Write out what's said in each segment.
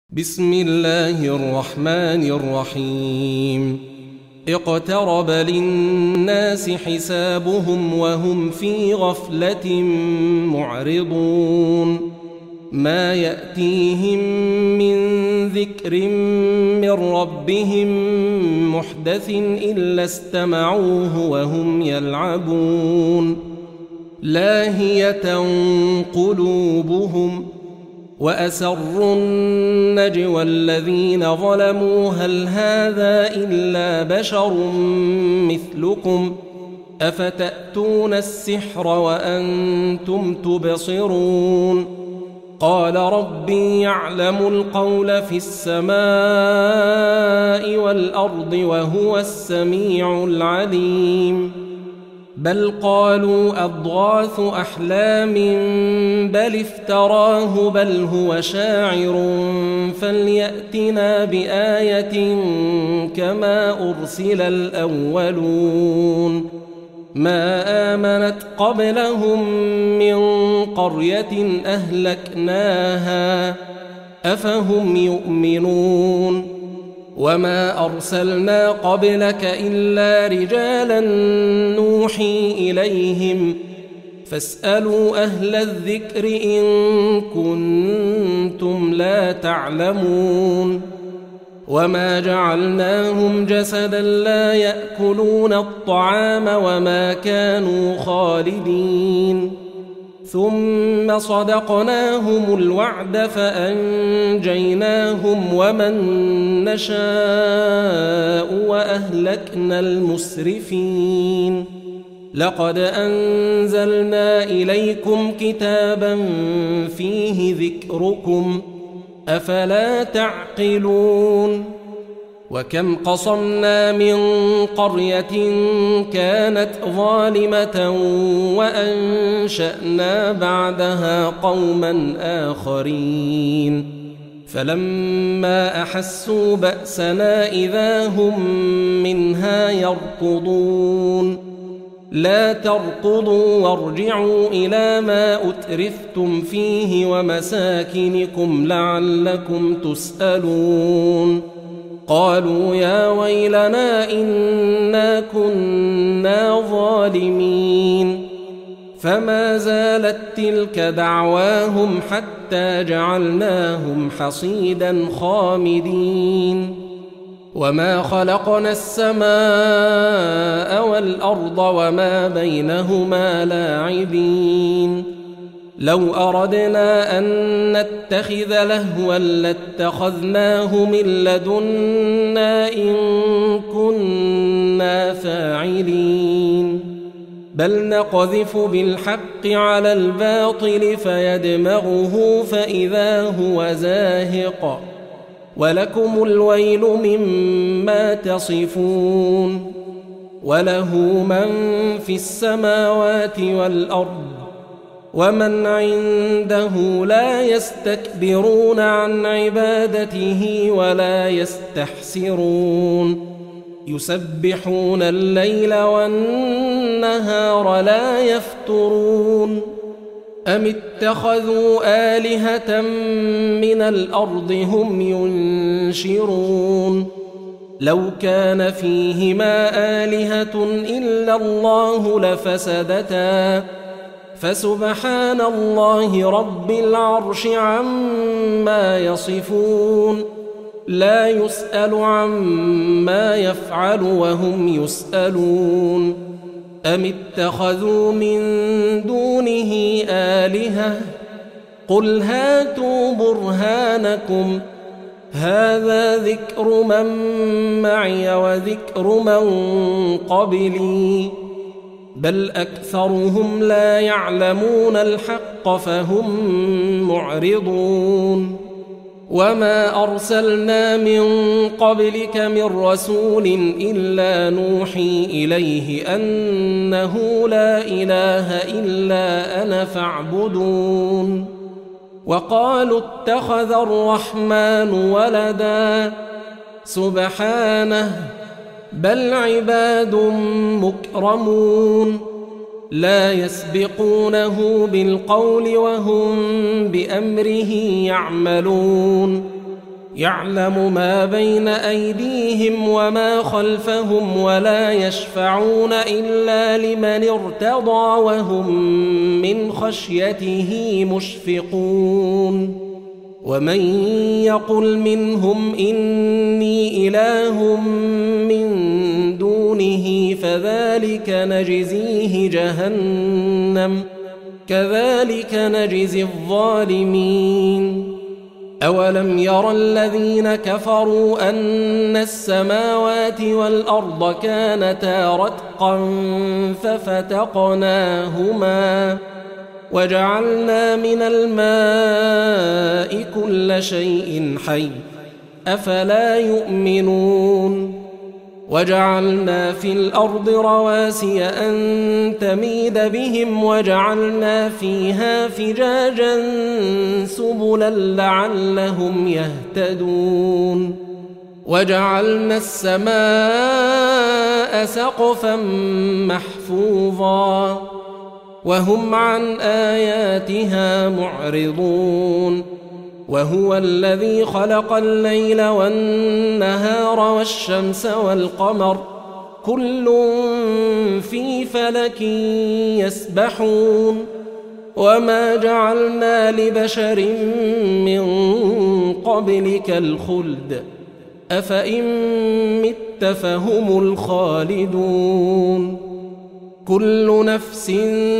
بسم الله الرحمن الرحيم. اقترب للناس حسابهم وهم في غفلة معرضون. ما يأتيهم من ذكر من ربهم محدث إلا استمعوه وهم يلعبون. لاهية قلوبهم وأسروا النجوى الذين ظلموا هل هذا إلا بشر مثلكم أفتأتون السحر وأنتم تبصرون. قال ربي يعلم القول في السماء والأرض وهو السميع العليم. بل قالوا أضغاث أحلام بل افتراه بل هو شاعر فليأتنا بآية كما أرسل الأولون. ما آمنت قبلهم من قرية أهلكناها أفهم يؤمنون. وما أرسلنا قبلك إلا رجالا نوحي إليهم فاسألوا أهل الذكر إن كنتم لا تعلمون. وما جعلناهم جسدا لا يأكلون الطعام وما كانوا خالدين. ثم صدقناهم الوعد فأنجيناهم ومن نشاء وأهلكنا المسرفين. لقد أنزلنا إليكم كتابا فيه ذكركم أفلا تعقلون. وكم قصمنا من قرية كانت ظالمة وأنشأنا بعدها قوما آخرين فلما أحسوا بأسنا إذا هم منها يركضون. لا تركضوا وارجعوا إلى ما أترفتم فيه ومساكنكم لعلكم تسألون. قالوا يا ويلنا إنا كنا ظالمين. فما زالت تلك دعواهم حتى جعلناهم حصيدا خامدين. وما خلقنا السماء والأرض وما بينهما لاعبين. لو أردنا أن نتخذ لهوا لاتخذناه من لدنا إن كنا فاعلين. بل نقذف بالحق على الباطل فيدمغه فإذا هو زاهق ولكم الويل مما تصفون. وله من في السماوات والأرض ومن عنده لا يستكبرون عن عبادته ولا يستحسرون. يسبحون الليل والنهار لا يفترون. أم اتخذوا آلهة من الأرض هم ينشرون. لو كان فيهما آلهة إلا الله لفسدتا فسبحان الله رب العرش عما يصفون. لا يسأل عما يفعل وهم يسألون. أم اتخذوا من دونه آلهة قل هاتوا برهانكم هذا ذكر من معي وذكر من قبلي بل أكثرهم لا يعلمون الحق فهم معرضون. وما أرسلنا من قبلك من رسول إلا نوحي إليه أنه لا إله إلا أنا فاعبدون. وقالوا اتخذ الرحمن ولدا سبحانه بل عباد مكرمون لا يسبقونه بالقول وهم بأمره يعملون يعلم ما بين أيديهم وما خلفهم ولا يشفعون إلا لمن ارتضى وهم من خشيته مشفقون ومن يقل منهم إني إله من دونه فذلك نجزيه جهنم كذلك نجزي الظالمين أولم ير الذين كفروا أن السماوات والأرض كانتا رتقا ففتقناهما وجعلنا من الماء كل شيء حي أفلا يؤمنون وجعلنا في الأرض رواسي أن تميد بهم وجعلنا فيها فجاجا سبلا لعلهم يهتدون وجعلنا السماء سقفا محفوظا وهم عن آياتها معرضون وهو الذي خلق الليل والنهار والشمس والقمر كل في فلك يسبحون وما جعلنا لبشر من قبلك الخلد أفإن مت فهم الخالدون كل نفس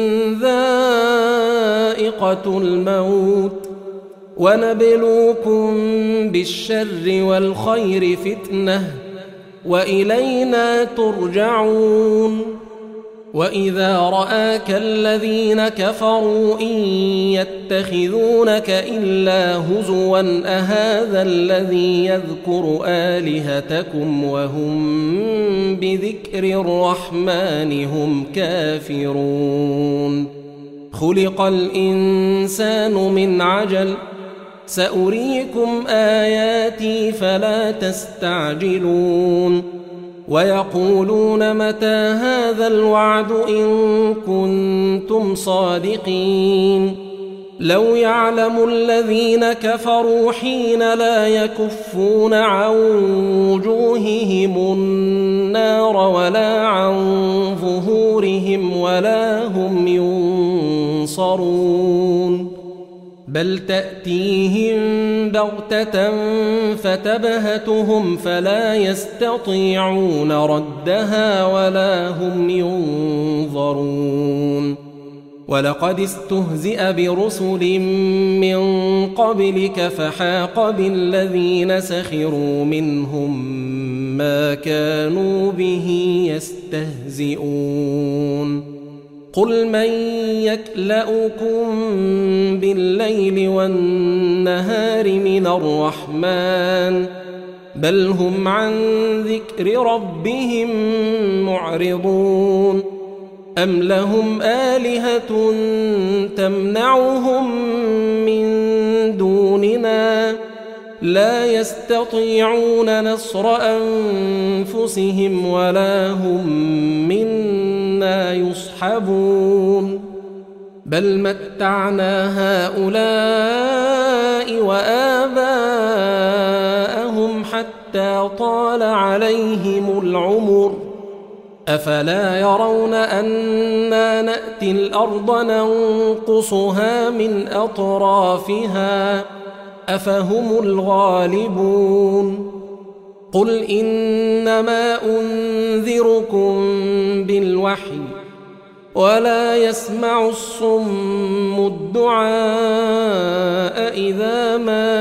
ذائقة الموت ونبلوكم بالشر والخير فتنة وإلينا ترجعون وإذا رآك الذين كفروا إن يتخذونك إلا هزوا أهذا الذي يذكر آلهتكم وهم بذكر الرحمن هم كافرون خلق الإنسان من عجل سأريكم آياتي فلا تستعجلون ويقولون متى هذا الوعد إن كنتم صادقين لو يعلم الذين كفروا حين لا يكفون عن وجوههم النار ولا عن ظهورهم ولا هم ينصرون بل تأتيهم بغتة فتبهتهم فلا يستطيعون ردها ولا هم ينظرون ولقد استهزئ برسل من قبلك فحاق بالذين سخروا منهم ما كانوا به يستهزئون قل من يكلؤكم بالليل والنهار من الرحمن بل هم عن ذكر ربهم معرضون أم لهم آلهة تمنعهم من دوننا لا يستطيعون نصر أنفسهم ولا هم منا يصحبون بل متعنا هؤلاء وآباءهم حتى طال عليهم العمر أفلا يرون أنا نأتي الأرض ننقصها من أطرافها أفهم الغالبون قل إنما أنذركم بالوحي ولا يسمع الصم الدعاء إذا ما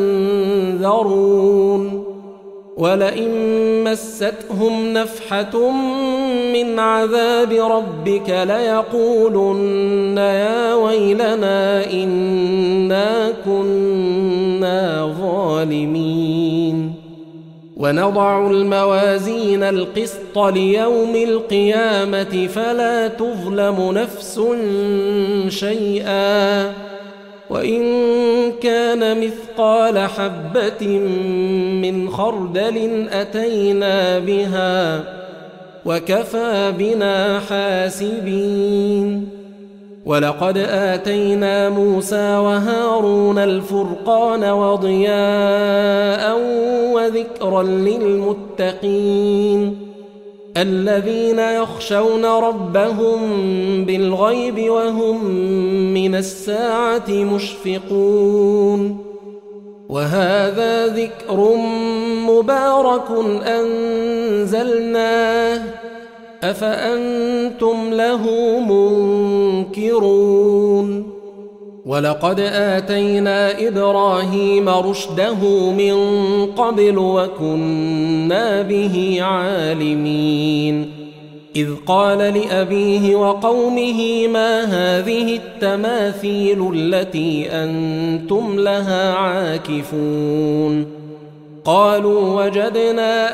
ينذرون ولئن مستهم نفحة من عذاب ربك ليقولن يا ويلنا إنا كنا ظالمين ونضع الموازين القسط ليوم القيامة فلا تظلم نفس شيئا وإن كان مثقال حبة من خردل أتينا بها وكفى بنا حاسبين ولقد آتينا موسى وهارون الفرقان وضياء وذكرا للمتقين الذين يخشون ربهم بالغيب وهم من الساعة مشفقون وهذا ذكر مبارك أنزلناه أفأنتم له منكرون ولقد آتينا إبراهيم رشده من قبل وكنا به عالمين إذ قال لأبيه وقومه ما هذه التماثيل التي أنتم لها عاكفون قالوا وجدنا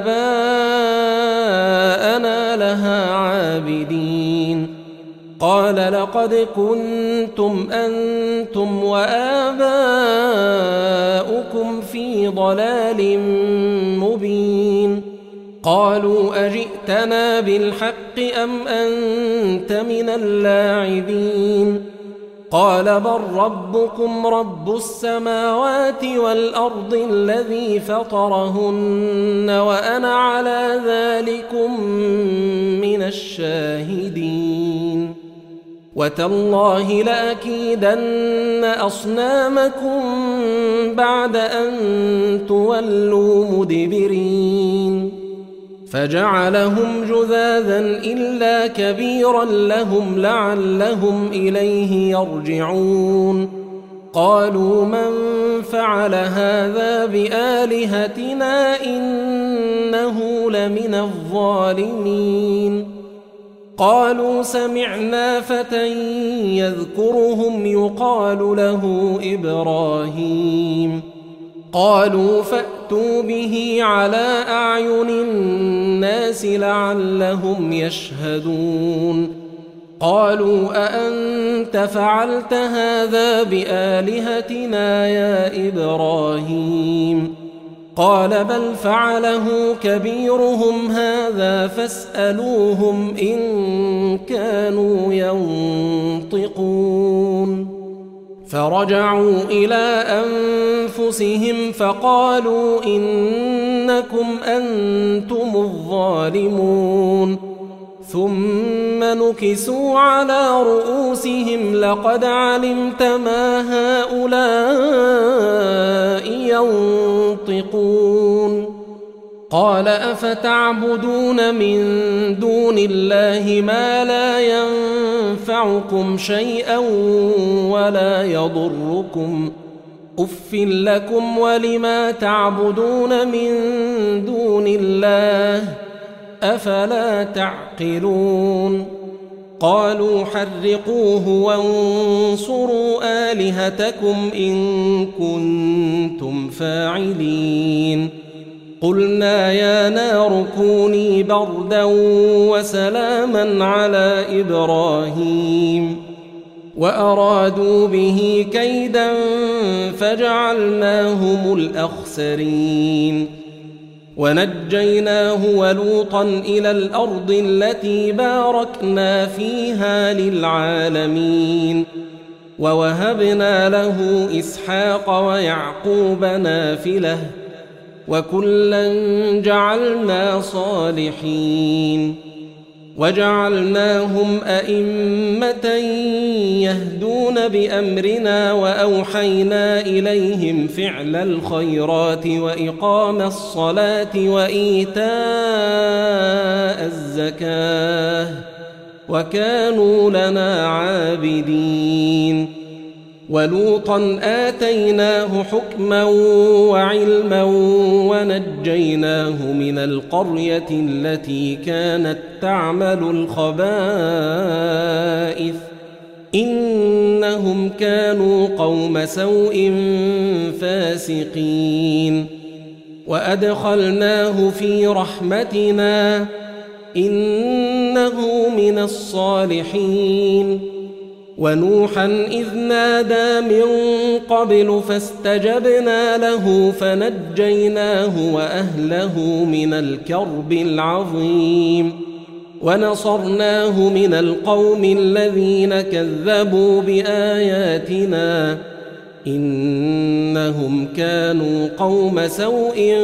آباءنا لها عابدين قال لقد كنتم أنتم وآباؤكم في ضلال مبين قالوا أجئتنا بالحق أم أنت من اللاعبين قال بل ربكم رب السماوات والأرض الذي فطرهن وأنا على ذلكم من الشاهدين وتالله لأكيدن أصنامكم بعد أن تولوا مدبرين فجعلهم جذاذا إلا كبيرا لهم لعلهم إليه يرجعون قالوا من فعل هذا بآلهتنا إنه لمن الظالمين قالوا سمعنا فتى يذكرهم يقال له إبراهيم قالوا فأتوا به على أعين الناس لعلهم يشهدون قالوا أأنت فعلت هذا بآلهتنا يا إبراهيم قال بل فعله كبيرهم هذا فاسألوهم إن كانوا ينطقون فرجعوا إلى أنفسهم فقالوا إنكم أنتم الظالمون ثم نكسوا على رؤوسهم لقد علمت ما هؤلاء ينطقون قال أفتعبدون من دون الله ما لا ينفعكم شيئا ولا يضركم أف لكم ولما تعبدون من دون الله أفلا تعقلون قالوا حرقوه وانصروا آلهتكم إن كنتم فاعلين قلنا يا نار كوني بردا وسلاما على إبراهيم وأرادوا به كيدا فجعلناهم الأخسرين ونجيناه ولوطا إلى الأرض التي باركنا فيها للعالمين ووهبنا له إسحاق ويعقوب نافلة وكلا جعلنا صالحين وجعلناهم أئمة يهدون بأمرنا وأوحينا إليهم فعل الخيرات وإقام الصلاة وإيتاء الزكاة وكانوا لنا عابدين ولوطا آتيناه حكما وعلما ونجيناه من القرية التي كانت تعمل الخبائث إنهم كانوا قوم سوء فاسقين وأدخلناه في رحمتنا إنه من الصالحين ونوحا إذ نادى من قبل فاستجبنا له فنجيناه وأهله من الكرب العظيم ونصرناه من القوم الذين كذبوا بآياتنا إنهم كانوا قوم سوء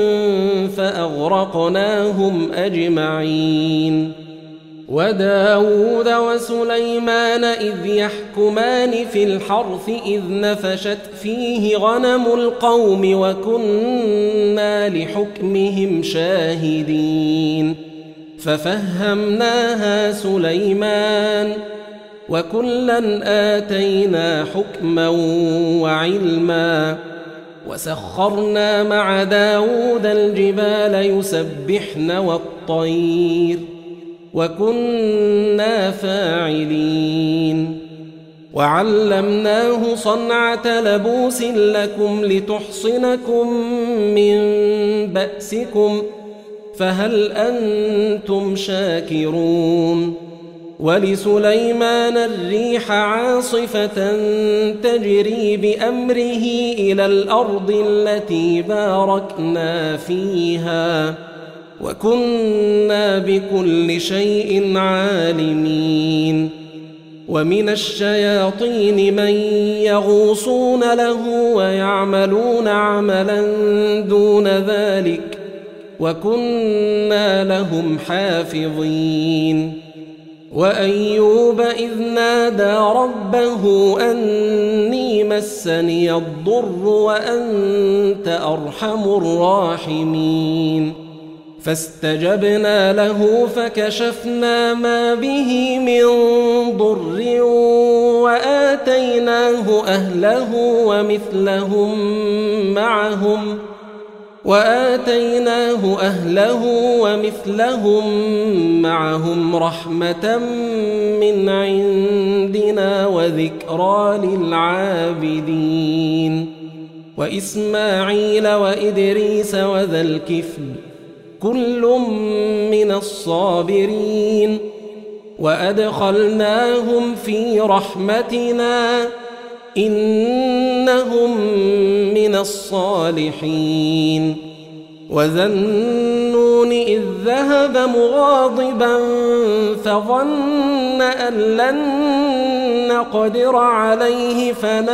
فأغرقناهم أجمعين. وداود وسليمان إذ يحكمان في الحرث إذ نفشت فيه غنم القوم وكنا لحكمهم شاهدين. ففهمناها سليمان وكلا آتينا حكما وعلما وسخرنا مع داود الجبال يسبحن والطير وكنا فاعلين. وعلمناه صنعة لبوس لكم لتحصنكم من بأسكم فهل أنتم شاكرون. ولسليمان الريح عاصفة تجري بأمره إلى الأرض التي باركنا فيها وكنا بكل شيء عالمين. ومن الشياطين من يغوصون له ويعملون عملا دون ذلك وكنا لهم حافظين. وأيوب إذ نادى ربه أني مسني الضر وأنت أرحم الراحمين. فاستجبنا له فكشفنا ما به من ضر وآتيناه أهله ومثلهم معهم رحمة من عندنا وذكرى للعابدين. وإسماعيل وإدريس وذا الكفل كل من الصابرين وأدخلناهم في رحمتنا إنهم من الصالحين. وذا النون إذ ذهب مغاضبا فظن أن لن نقدر عليه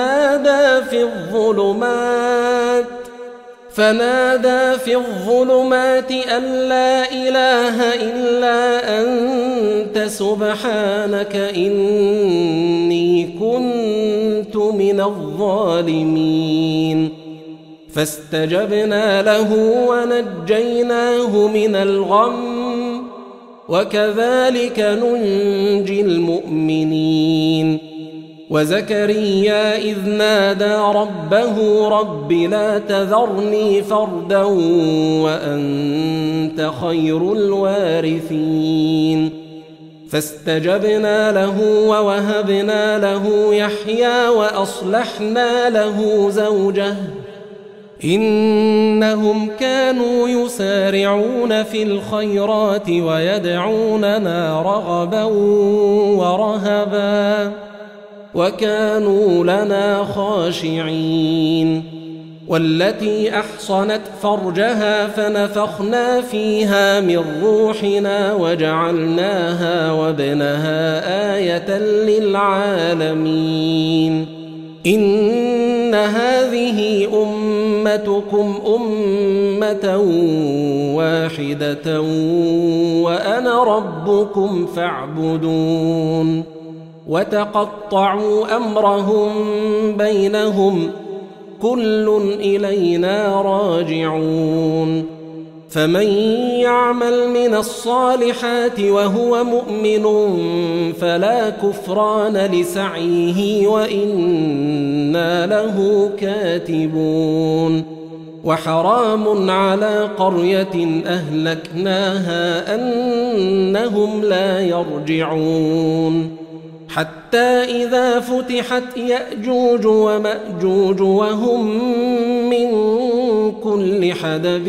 فنادى في الظلمات أن لا إله إلا أنت سبحانك إني كنت من الظالمين. فاستجبنا له ونجيناه من الغم وكذلك ننجي المؤمنين. وزكريا إذ نادى ربه رب لا تذرني فردا وأنت خير الوارثين. فاستجبنا له ووهبنا له يحيى وأصلحنا له زوجه إنهم كانوا يسارعون في الخيرات ويدعوننا رغبا ورهبا وكانوا لنا خاشعين. والتي أحصنت فرجها فنفخنا فيها من روحنا وجعلناها وابنها آية للعالمين. إن هذه أمتكم أمة واحدة وأنا ربكم فاعبدون. وتقطعوا أمرهم بينهم كل إلينا راجعون. فمن يعمل من الصالحات وهو مؤمن فلا كفران لسعيه وإنا له كاتبون. وحرام على قرية أهلكناها أنهم لا يرجعون حتى إذا فتحت يأجوج ومأجوج وهم من كل حدب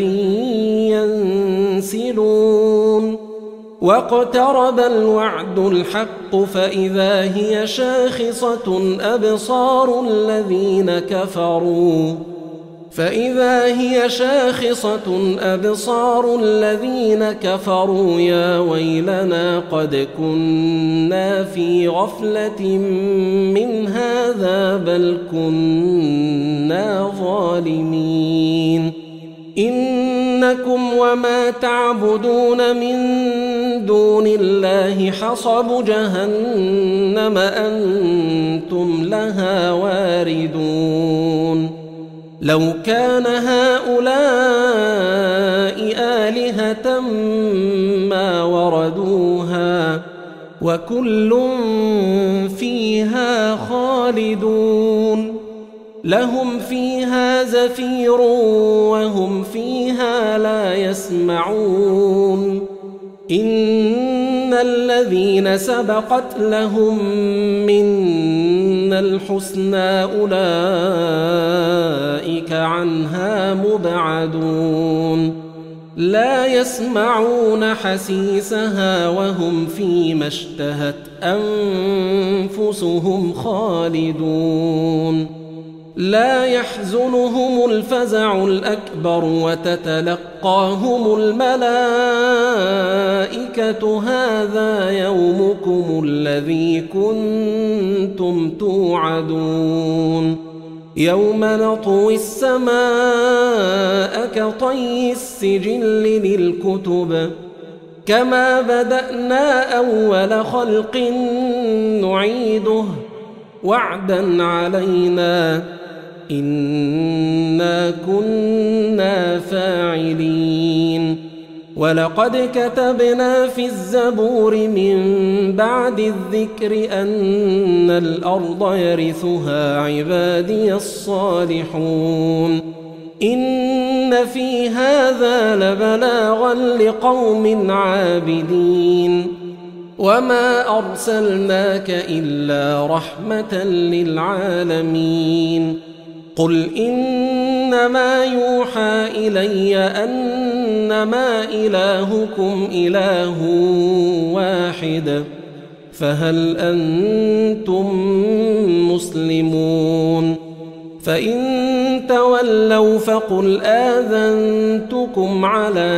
ينسلون. واقترب الوعد الحق فإذا هي شاخصة أبصار الذين كفروا فإذا هي شاخصة أبصار الذين كفروا يا ويلنا قد كنا في غفلة من هذا بل كنا ظالمين إنكم وما تعبدون من دون الله حصب جهنم أنتم لها واردون لو كان هؤلاء آلهة ما وردوها وكل فيها خالدون لهم فيها زفير وهم فيها لا يسمعون إن الذين سبقت لهم منا الحسنى أولئك عنها مبعدون لا يسمعون حسيسها وهم فيما اشتهت أنفسهم خالدون لا يحزنهم الفزع الأكبر وتتلقاهم الملائكة هذا يومكم الذي كنتم توعدون يوم نطوي السماء كطي السجل للكتب كما بدأنا أول خلق نعيده وعدا علينا إنا كنا فاعلين ولقد كتبنا في الزبور من بعد الذكر أن الأرض يرثها عبادي الصالحون إن في هذا لبلاغا لقوم عابدين وما أرسلناك إلا رحمة للعالمين قل إنما يوحى إلي أنما إلهكم إله واحد فهل أنتم مسلمون فإن تولوا فقل آذنتكم على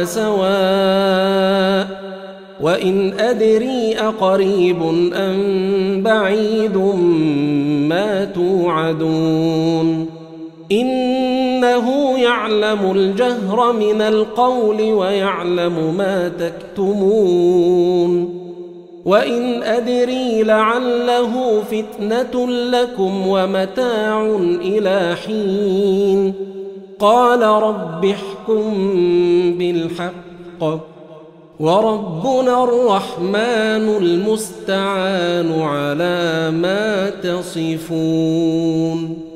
سواء وإن أدري أقريب أم بعيد ما توعدون إنه يعلم الجهر من القول ويعلم ما تكتمون وإن أدري لعله فتنة لكم ومتاع إلى حين قال رب احكم بالحق وربنا الرحمن المستعان على ما تصفون.